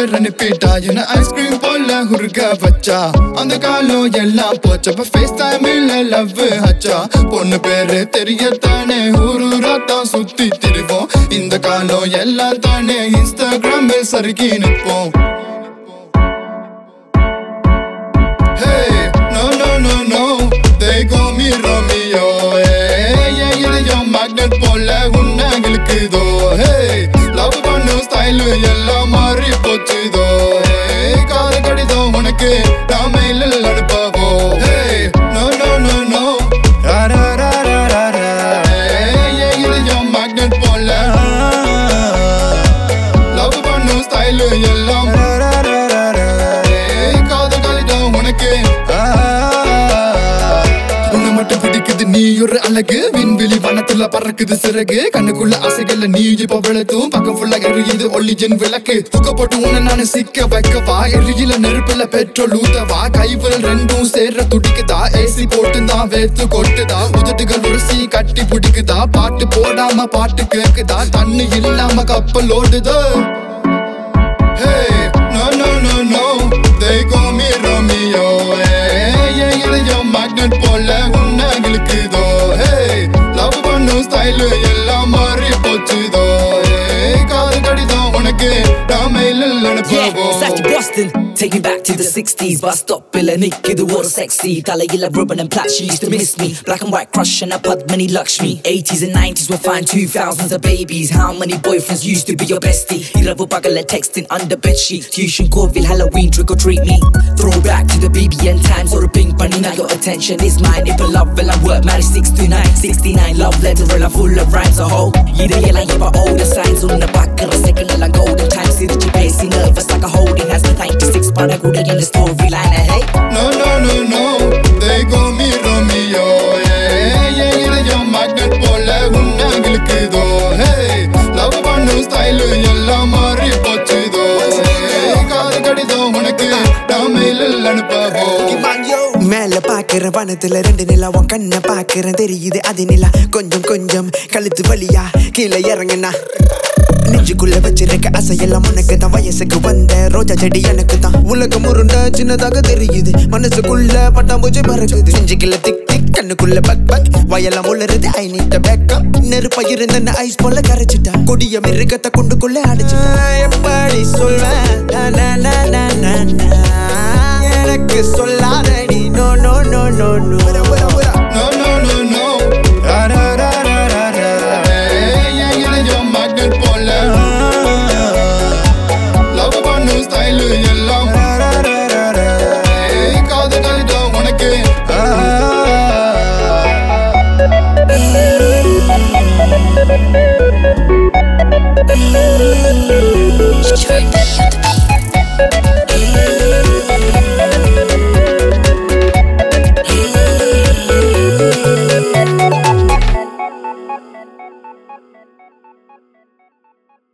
பேர் அனுப்பிட்டா என்ன ஐஸ்கிரீம் போல உருக வச்சா அந்த காலம் எல்லாம் போச்சப்ப ஃபேஸ் டைம் இல்ல லவ் ஹச்சா பொண்ணு பேரு தெரியத்தானே ஊரூராத்தான் சுத்தி திரிவோம் இந்த காலம் எல்லாம் தானே இன்ஸ்டாகிராமில் சறுக்கி நிற்போம் Hey, no, they call me Romeo இதயம் மேக்னெட் போல உன்னங்களுக்குதோ Hey, லவ் பண்ணும் ஸ்டைல் எல்லாம் மாறி போச்சுதோ காது கடிதம் உனக்கு நான் மெயிலில் அனுப்பவோ Hey, no இதயம் மேக்னெட் போல லவ் பண்ணும் ஸ்டைல் எல்லாம் உன்னை மட்டும் பிடிக்குது நீ ஒரு அழகு விண்வெளி வனத்துல பறக்குது சிறகு கண்ணுக்குள்ள ஆசைகள்ல நீ இப்ப விளக்கும் பக்கம் ஃபுல்லா எரியுது ஒளிஜின் விளக்கு தூக்க போட்டு உன்னை நானு சிக்க வைக்கவா எரியில நெருப்புல பெட்ரோல் ஊத்தவா கைவில் ரெண்டும் சேர்ற துடிக்குதா ஏசி போட்டுதான் வேத்து கொட்டுதா உதட்டுகள் உரசி கட்டி பிடிக்குதா பாட்டு போடாம பாட்டு கேக்குதா தண்ணி இல்லாம கப்பல் ஓடுதோ Hey, no, they call me Romeo இதயம் மேக்னெட் போல உன்னங்களுக்குதோ Hey, லவ் பண்ணும் ஸ்டைல் எல்லாம் மாறி போச்சுதோ காது கடிதம் உனக்கு நான் மெயிலில் அனுப்பவோ Boston, take me back to the 60s. Bus stop, Bill and Nick, the water sexy. Talayilla, ribbon and plaid, she used to miss me. Black and white crush and a Padmani Lakshmi. 80s and 90s were fine, 2000s are babies. How many boyfriends used to be your bestie? Iravu pagala texting under bedsheet. Tuition, Corville, Halloween, trick or treat me. Throwback to the BBN times or a pink bunny. Now your attention is mine. If I love, well I work, married 69 love letter, well I'm full of rhymes. A whole, either yell and give all the signs on the back of a second, like golden times. It's your basic nervous like a holding has the 96 part of good in the storyline. Hey, no, they call me Romeo இதயம் magnet போல உன்னங்களுக்குதோ Hey, love பண்ணும் style எல்லாம் மாறி போச்சுதோ காது கடிதம் உனக்கு நான் மெயிலில் அனுப்பவோ மேல பாக்குற வனத்துல ரெண்டு நிலா உன் கண்ண பாக்குறேன் தெரியுது அது நிலா கொஞ்சம் கழுத்து வலியா கீழே இறங்குனா நெஞ்சுக்குள்ள வச்சிருக்க அசையெல்லாம் உனக்கு தான் வயசுக்கு வந்த ரோஜா செடி எனக்கு தான் உலகம் உருண்ட சின்னதாக தெரியுது மனசுக்குள்ள பட்டாம்பூச்சி பறக்குது நெஞ்சுக்குள்ள திக் கண்ணுக்குள்ள பக் வயலாம் உளருது ஐ நீட்ட பேக்கப் நெருப்ப இருந்த ஐஸ் போல கரைச்சிட்டா கொடிய மிருகத்தை கொண்டுக்குள்ள அடிச்சுட்டா எப்படி சொல்வேன் எனக்கு சொல்ல